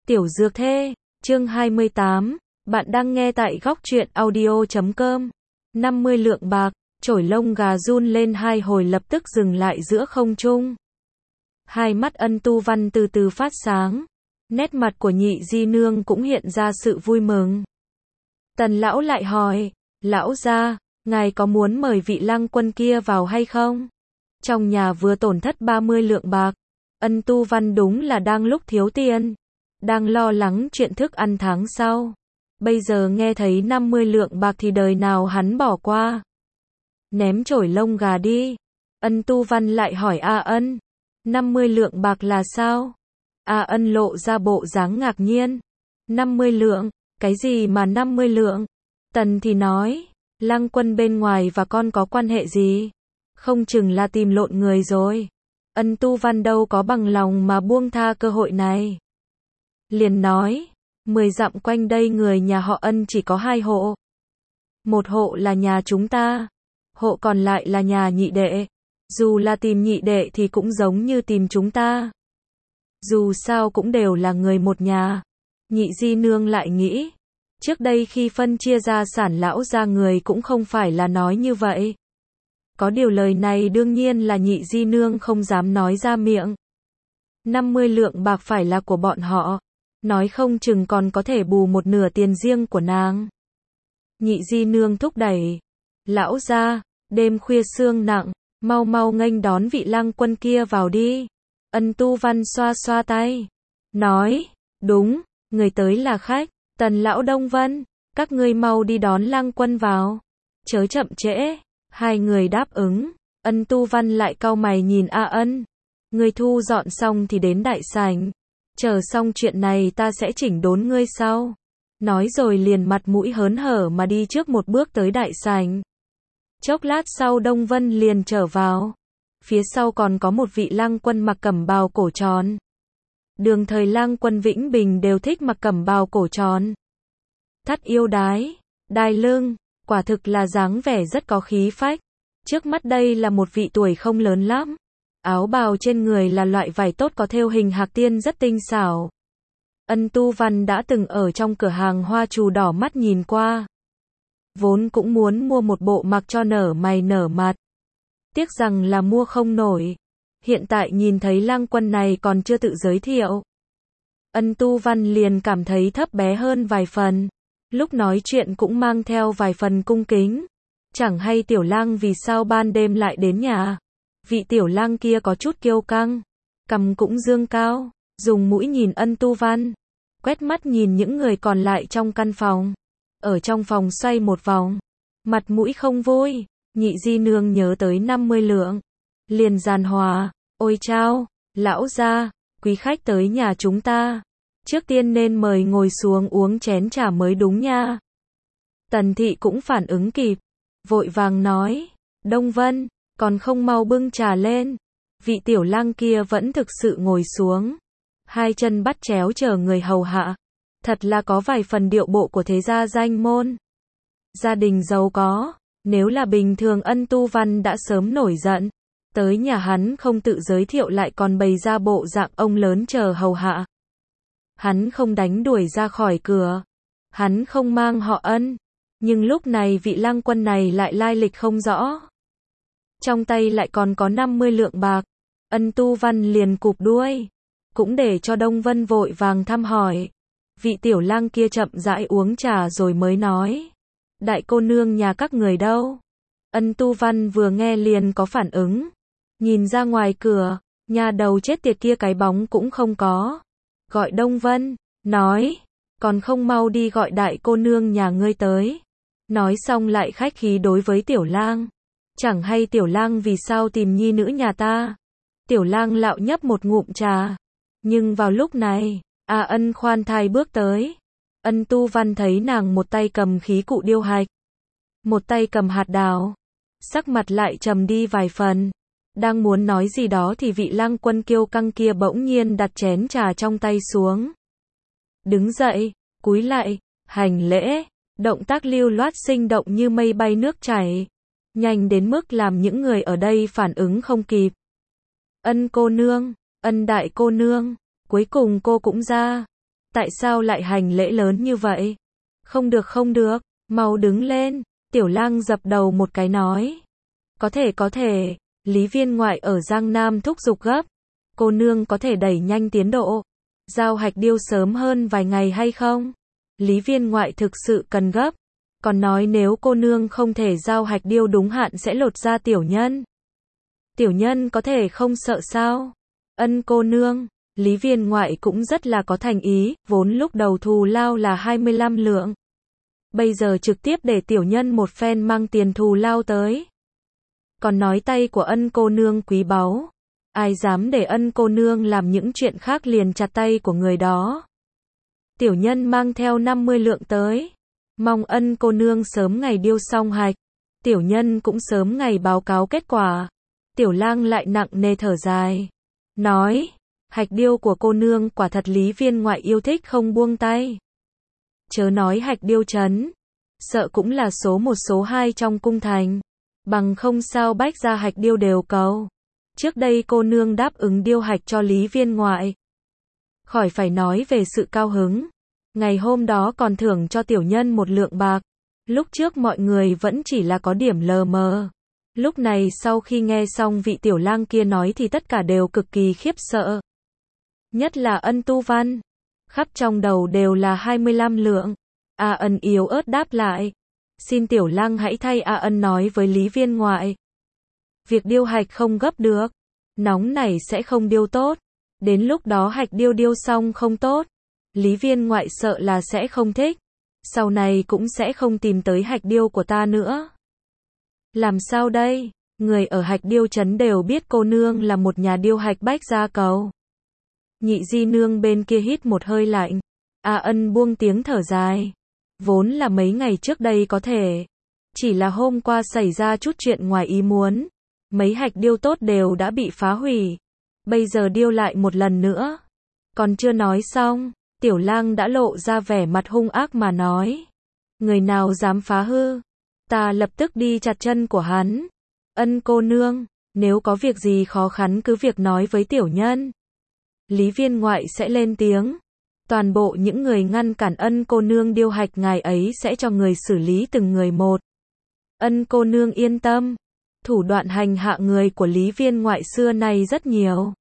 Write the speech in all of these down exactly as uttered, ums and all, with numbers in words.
Tiểu Dược Thê, chương hai mươi tám, bạn đang nghe tại góc truyện audio chấm com. năm mươi lượng bạc, chổi lông gà run lên hai hồi lập tức dừng lại giữa không trung. Hai mắt Ân Tu Văn từ từ phát sáng, nét mặt của Nhị Di Nương cũng hiện ra sự vui mừng. Tần lão lại hỏi, lão gia, ngài có muốn mời vị lang quân kia vào hay không? Trong nhà vừa tổn thất ba mươi lượng bạc, Ân Tu Văn đúng là đang lúc thiếu tiền, đang lo lắng chuyện thức ăn tháng sau. Bây giờ nghe thấy năm mươi lượng bạc thì đời nào hắn bỏ qua. Ném chổi lông gà đi. Ân Tu Văn lại hỏi A Ân, năm mươi lượng bạc là sao? A Ân lộ ra bộ dáng ngạc nhiên. năm mươi lượng, cái gì mà năm mươi lượng? Tần thì nói, lang quân bên ngoài và con có quan hệ gì? Không chừng là tìm lộn người rồi. Ân Tu Văn đâu có bằng lòng mà buông tha cơ hội này. Liền nói, mười dặm quanh đây người nhà họ Ân chỉ có hai hộ. Một hộ là nhà chúng ta, hộ còn lại là nhà nhị đệ. Dù là tìm nhị đệ thì cũng giống như tìm chúng ta. Dù sao cũng đều là người một nhà. Nhị Di Nương lại nghĩ, trước đây khi phân chia gia sản lão gia người cũng không phải là nói như vậy. Có điều lời này đương nhiên là Nhị Di Nương không dám nói ra miệng. năm mươi lượng bạc phải là của bọn họ, nói không chừng còn có thể bù một nửa tiền riêng của nàng. Nhị Di Nương thúc đẩy, lão gia, đêm khuya sương nặng, mau mau nghênh đón vị lang quân kia vào đi. Ân Tu Văn xoa xoa tay, nói, đúng, người tới là khách. Tần lão Đông Vân, các ngươi mau đi đón lang quân vào, chớ chậm trễ. Hai người đáp ứng. Ân Tu Văn lại cau mày nhìn A Ân, ngươi thu dọn xong thì đến đại sảnh, chờ xong chuyện này ta sẽ chỉnh đốn ngươi sau. Nói rồi liền mặt mũi hớn hở mà đi trước một bước tới đại sảnh. Chốc lát sau Đông Vân liền trở vào, phía sau còn có một vị lang quân mặc cẩm bào cổ tròn. Đường thời lang quân Vĩnh Bình đều thích mặc cẩm bào cổ tròn. Thắt yêu đái, đai lưng, quả thực là dáng vẻ rất có khí phách. Trước mắt đây là một vị tuổi không lớn lắm. Áo bào trên người là loại vải tốt có thêu hình hạc tiên rất tinh xảo. Ân Tu Văn đã từng ở trong cửa hàng hoa trù đỏ mắt nhìn qua. Vốn cũng muốn mua một bộ mặc cho nở mày nở mặt. Tiếc rằng là mua không nổi. Hiện tại nhìn thấy lang quân này còn chưa tự giới thiệu. Ân Tu Văn liền cảm thấy thấp bé hơn vài phần. Lúc nói chuyện cũng mang theo vài phần cung kính. Chẳng hay tiểu lang vì sao ban đêm lại đến nhà. Vị tiểu lang kia có chút kiêu căng, cằm cũng dương cao, dùng mũi nhìn Ân Tu Văn, quét mắt nhìn những người còn lại trong căn phòng. Ở trong phòng xoay một vòng, mặt mũi không vui. Nhị Di Nương nhớ tới năm mươi lượng, liền giàn hòa, ôi chao, lão gia, quý khách tới nhà chúng ta, trước tiên nên mời ngồi xuống uống chén trà mới đúng nha. Tần Thị cũng phản ứng kịp, vội vàng nói, Đông Vân, còn không mau bưng trà lên. Vị tiểu lang kia vẫn thực sự ngồi xuống, hai chân bắt chéo chờ người hầu hạ, thật là có vài phần điệu bộ của thế gia danh môn. Gia đình giàu có, nếu là bình thường Ân Tu Văn đã sớm nổi giận, tới nhà hắn không tự giới thiệu lại còn bày ra bộ dạng ông lớn chờ hầu hạ. Hắn không đánh đuổi ra khỏi cửa, hắn không mang họ Ân, nhưng lúc này vị lang quân này lại lai lịch không rõ. Trong tay lại còn có năm mươi lượng bạc. Ân Tu Văn liền cụp đuôi, cũng để cho Đông Vân vội vàng thăm hỏi. Vị tiểu lang kia chậm rãi uống trà rồi mới nói, đại cô nương nhà các người đâu? Ân Tu Văn vừa nghe liền có phản ứng, nhìn ra ngoài cửa, nhà đầu chết tiệt kia cái bóng cũng không có. Gọi Đông Vân, nói, còn không mau đi gọi đại cô nương nhà ngươi tới. Nói xong lại khách khí đối với tiểu lang, chẳng hay tiểu lang vì sao tìm nhi nữ nhà ta. Tiểu lang lạo nhấp một ngụm trà, nhưng vào lúc này, A Ân khoan thai bước tới. Ân Tu Văn thấy nàng một tay cầm khí cụ điêu hạch, một tay cầm hạt đào, sắc mặt lại trầm đi vài phần. Đang muốn nói gì đó thì vị lang quân kiêu căng kia bỗng nhiên đặt chén trà trong tay xuống. Đứng dậy, cúi lại, hành lễ, động tác lưu loát sinh động như mây bay nước chảy, nhanh đến mức làm những người ở đây phản ứng không kịp. Ân cô nương, Ân đại cô nương, cuối cùng cô cũng ra. Tại sao lại hành lễ lớn như vậy? Không được không được, mau đứng lên. Tiểu lang dập đầu một cái nói. Có thể có thể, Lý Viên Ngoại ở Giang Nam thúc giục gấp. Cô nương có thể đẩy nhanh tiến độ. Giao hạch điêu sớm hơn vài ngày hay không? Lý Viên Ngoại thực sự cần gấp. Còn nói nếu cô nương không thể giao hạch điêu đúng hạn sẽ lột ra tiểu nhân. Tiểu nhân có thể không sợ sao? Ân cô nương, Lý Viên Ngoại cũng rất là có thành ý, vốn lúc đầu thù lao là hai mươi lăm lượng. Bây giờ trực tiếp để tiểu nhân một phen mang tiền thù lao tới. Còn nói tay của ân cô nương quý báu. Ai dám để ân cô nương làm những chuyện khác liền chặt tay của người đó. Tiểu nhân mang theo năm mươi lượng tới. Mong ân cô nương sớm ngày điêu xong hạch. Tiểu nhân cũng sớm ngày báo cáo kết quả. Tiểu lang lại nặng nề thở dài. Nói, hạch điêu của cô nương quả thật Lý Viên Ngoại yêu thích không buông tay. Chớ nói hạch điêu trấn. Sợ cũng là số một số hai trong cung thành. Bằng không sao bách gia hạch điêu đều cầu. Trước đây cô nương đáp ứng điêu hạch cho Lý Viên Ngoại. Khỏi phải nói về sự cao hứng. Ngày hôm đó còn thưởng cho tiểu nhân một lượng bạc. Lúc trước mọi người vẫn chỉ là có điểm lờ mờ. Lúc này sau khi nghe xong vị tiểu lang kia nói thì tất cả đều cực kỳ khiếp sợ. Nhất là Ân Tu Văn. Khắp trong đầu đều là hai mươi lăm lượng. A Ân yếu ớt đáp lại. Xin tiểu lang hãy thay A Ân nói với Lý Viên Ngoại. Việc điêu hạch không gấp được. Nóng này sẽ không điêu tốt. Đến lúc đó hạch điêu điêu xong không tốt. Lý Viên Ngoại sợ là sẽ không thích. Sau này cũng sẽ không tìm tới hạch điêu của ta nữa. Làm sao đây? Người ở hạch điêu trấn đều biết cô nương là một nhà điêu hạch bách gia cầu. Nhị di nương bên kia hít một hơi lạnh. A Ân buông tiếng thở dài. Vốn là mấy ngày trước đây có thể. Chỉ là hôm qua xảy ra chút chuyện ngoài ý muốn. Mấy hạch điêu tốt đều đã bị phá hủy. Bây giờ điêu lại một lần nữa. Còn chưa nói xong, tiểu lang đã lộ ra vẻ mặt hung ác mà nói. Người nào dám phá hư? Ta lập tức đi chặt chân của hắn. Ân cô nương, nếu có việc gì khó khăn cứ việc nói với tiểu nhân. Lý Viên Ngoại sẽ lên tiếng. Toàn bộ những người ngăn cản ân cô nương điêu hạch ngài ấy sẽ cho người xử lý từng người một. Ân cô nương yên tâm. Thủ đoạn hành hạ người của Lý Viên Ngoại xưa nay rất nhiều.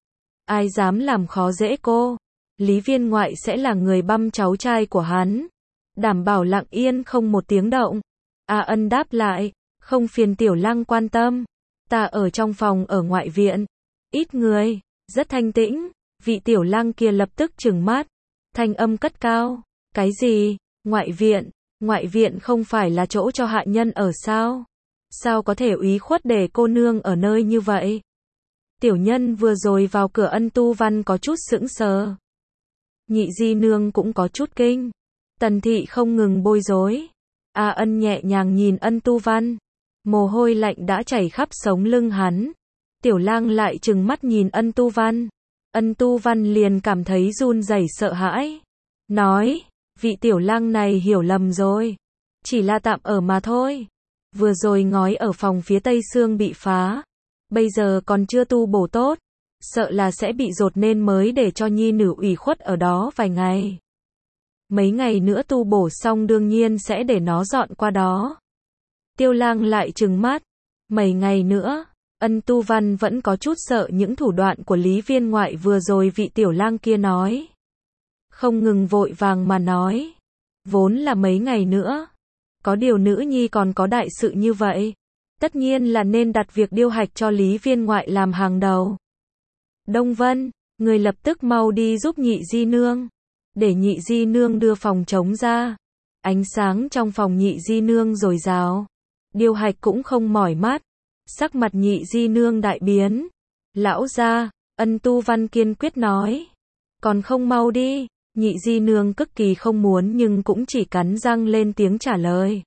Ai dám làm khó dễ cô? Lý Viên Ngoại sẽ là người băm cháu trai của hắn. Đảm bảo lặng yên không một tiếng động. A Ân đáp lại. Không phiền tiểu lang quan tâm. Ta ở trong phòng ở ngoại viện. Ít người. Rất thanh tĩnh. Vị tiểu lang kia lập tức trừng mắt. Thanh âm cất cao. Cái gì? Ngoại viện? Ngoại viện không phải là chỗ cho hạ nhân ở sao? Sao có thể úy khuất để cô nương ở nơi như vậy? Tiểu nhân vừa rồi vào cửa Ân Tu Văn có chút sững sờ. Nhị di nương cũng có chút kinh. Tần thị không ngừng bối rối. A Ân nhẹ nhàng nhìn Ân Tu Văn. Mồ hôi lạnh đã chảy khắp sống lưng hắn. Tiểu lang lại trừng mắt nhìn Ân Tu Văn. Ân Tu Văn liền cảm thấy run rẩy sợ hãi. Nói, vị tiểu lang này hiểu lầm rồi. Chỉ là tạm ở mà thôi. Vừa rồi ngói ở phòng phía tây xương bị phá. Bây giờ còn chưa tu bổ tốt. Sợ là sẽ bị dột nên mới để cho nhi nữ ủy khuất ở đó vài ngày. Mấy ngày nữa tu bổ xong đương nhiên sẽ để nó dọn qua đó. Tiêu lang lại trừng mắt. Mấy ngày nữa, Ân Tu Văn vẫn có chút sợ những thủ đoạn của Lý Viên Ngoại vừa rồi vị tiểu lang kia nói. Không ngừng vội vàng mà nói. Vốn là mấy ngày nữa. Có điều nữ nhi còn có đại sự như vậy. Tất nhiên là nên đặt việc điêu hạch cho Lý Viên Ngoại làm hàng đầu. Đông Vân, người lập tức mau đi giúp nhị di nương. Để nhị di nương đưa phòng trống ra. Ánh sáng trong phòng nhị di nương dồi dào. Điêu hạch cũng không mỏi mắt. Sắc mặt nhị di nương đại biến. Lão gia, Ân Tu Văn kiên quyết nói. Còn không mau đi. Nhị di nương cực kỳ không muốn nhưng cũng chỉ cắn răng lên tiếng trả lời.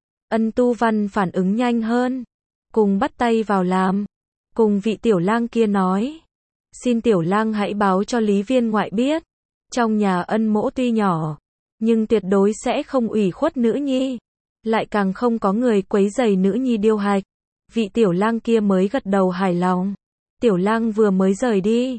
Ân Tu Văn phản ứng nhanh hơn. Cùng bắt tay vào làm. Cùng vị tiểu lang kia nói. Xin tiểu lang hãy báo cho Lý Viên Ngoại biết. Trong nhà Ân mỗ tuy nhỏ. Nhưng tuyệt đối sẽ không ủy khuất nữ nhi. Lại càng không có người quấy rầy nữ nhi điêu hạch. Vị tiểu lang kia mới gật đầu hài lòng. Tiểu lang vừa mới rời đi.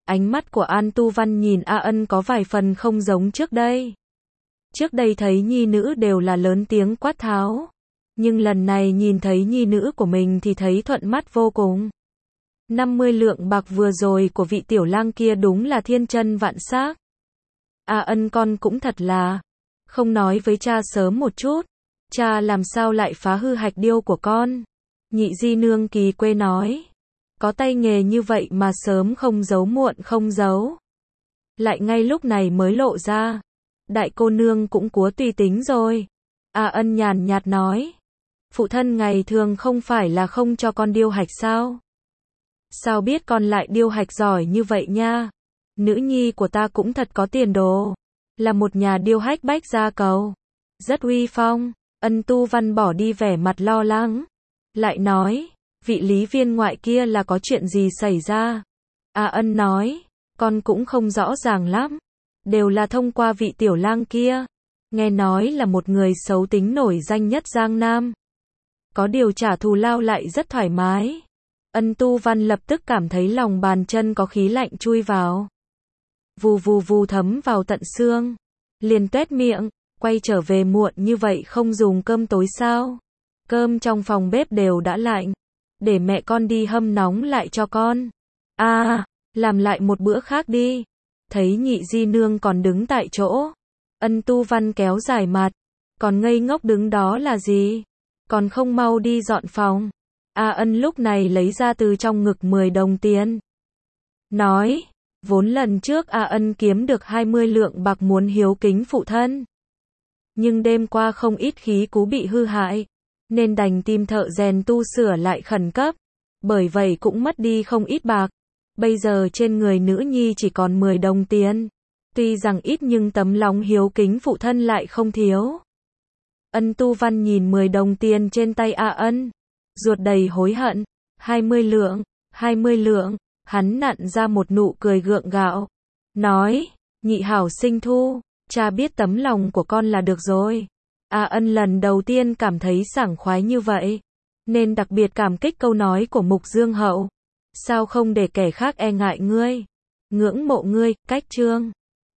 Ánh mắt của An Tu Văn nhìn A Ân có vài phần không giống trước đây. Trước đây thấy nhi nữ đều là lớn tiếng quát tháo. Nhưng lần này nhìn thấy nhi nữ của mình thì thấy thuận mắt vô cùng. năm mươi lượng bạc vừa rồi của vị tiểu lang kia đúng là thiên chân vạn xác. A Ân con cũng thật là, không nói với cha sớm một chút, cha làm sao lại phá hư hạch điêu của con. Nhị di nương kỳ quê nói, có tay nghề như vậy mà sớm không giấu muộn không giấu. Lại ngay lúc này mới lộ ra, đại cô nương cũng cúa tùy tính rồi. A Ân nhàn nhạt nói, phụ thân ngày thường không phải là không cho con điêu hạch sao? Sao biết con lại điêu hạch giỏi như vậy nha? Nữ nhi của ta cũng thật có tiền đồ, là một nhà điêu hách bách gia cầu, rất uy phong. Ân Tu Văn bỏ đi vẻ mặt lo lắng, lại nói, vị lý viên ngoại kia là có chuyện gì xảy ra? A Ân nói, con cũng không rõ ràng lắm, đều là thông qua vị tiểu lang kia, nghe nói là một người xấu tính nổi danh nhất Giang Nam. Có điều trả thù lao lại rất thoải mái. Ân Tu Văn lập tức cảm thấy lòng bàn chân có khí lạnh chui vào. Vù vù vù thấm vào tận xương. Liền tuét miệng, quay trở về muộn như vậy không dùng cơm tối sao? Cơm trong phòng bếp đều đã lạnh. Để mẹ con đi hâm nóng lại cho con. À, làm lại một bữa khác đi. Thấy nhị di nương còn đứng tại chỗ. Ân Tu Văn kéo dài mặt. Còn ngây ngốc đứng đó là gì? Còn không mau đi dọn phòng. A Ân lúc này lấy ra từ trong ngực mười đồng tiền. Nói, vốn lần trước A Ân kiếm được hai mươi lượng bạc muốn hiếu kính phụ thân. Nhưng đêm qua không ít khí cú bị hư hại, nên đành tìm thợ rèn tu sửa lại khẩn cấp. Bởi vậy cũng mất đi không ít bạc. Bây giờ trên người nữ nhi chỉ còn mười đồng tiền. Tuy rằng ít nhưng tấm lòng hiếu kính phụ thân lại không thiếu. Ân Tu Văn nhìn mười đồng tiền trên tay A Ân, ruột đầy hối hận. hai mươi lượng, hai mươi lượng, hắn nặn ra một nụ cười gượng gạo. Nói, nhị hảo sinh thu, cha biết tấm lòng của con là được rồi. A Ân lần đầu tiên cảm thấy sảng khoái như vậy, nên đặc biệt cảm kích câu nói của Mục Dương Hậu. Sao không để kẻ khác e ngại ngươi, ngưỡng mộ ngươi, cách chương.